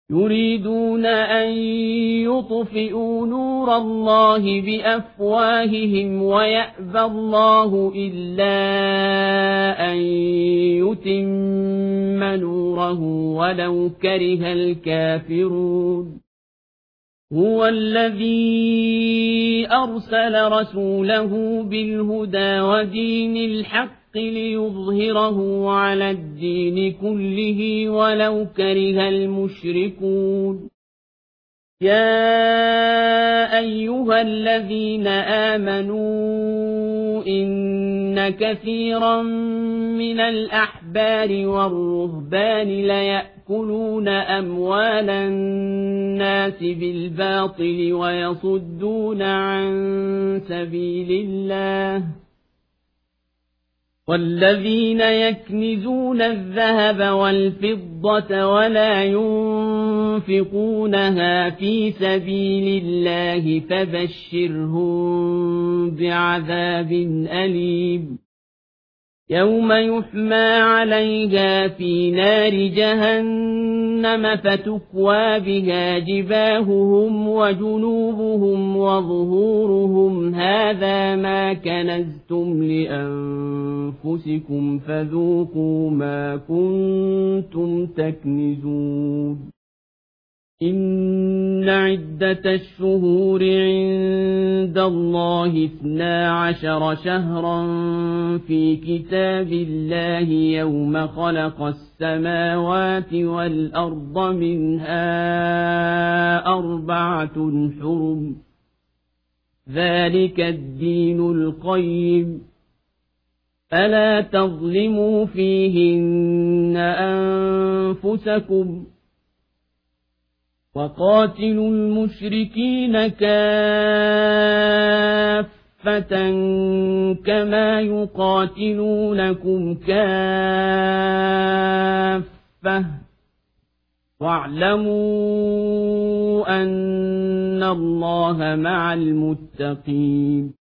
يريدون أن يطفئوا نور الله بأفواههم ويأبى الله إلا أن يتم نوره ولو كره الكافرون هو الذي أرسل رسوله بالهدى ودين الحق ليظهره على الدين كله ولو كره المشركون يا أيها الذين آمنوا إن كثيرا من الأحبار والرهبان ليأكلون أموال الناس بالباطل ويصدون عن سبيل الله والذين يكنزون الذهب والفضة ولا ينفقونها في سبيل الله فبشرهم بعذاب أليم يوم يحمى عليها في نار جهنم فتكوى بها جباههم وجنوبهم وظهورهم هذا ما كنزتم لأنفسكم فذوقوا ما كنتم تكنزون إن عدة الشهور عند الله 12 شهرا في كتاب الله يوم خلق السماوات والأرض منها 4 حرم ذلك الدين القيم فلا تظلموا فيهن أنفسكم وقاتلوا المشركين كافة كما يقاتلونكم كافة واعلموا أن الله مع المتقين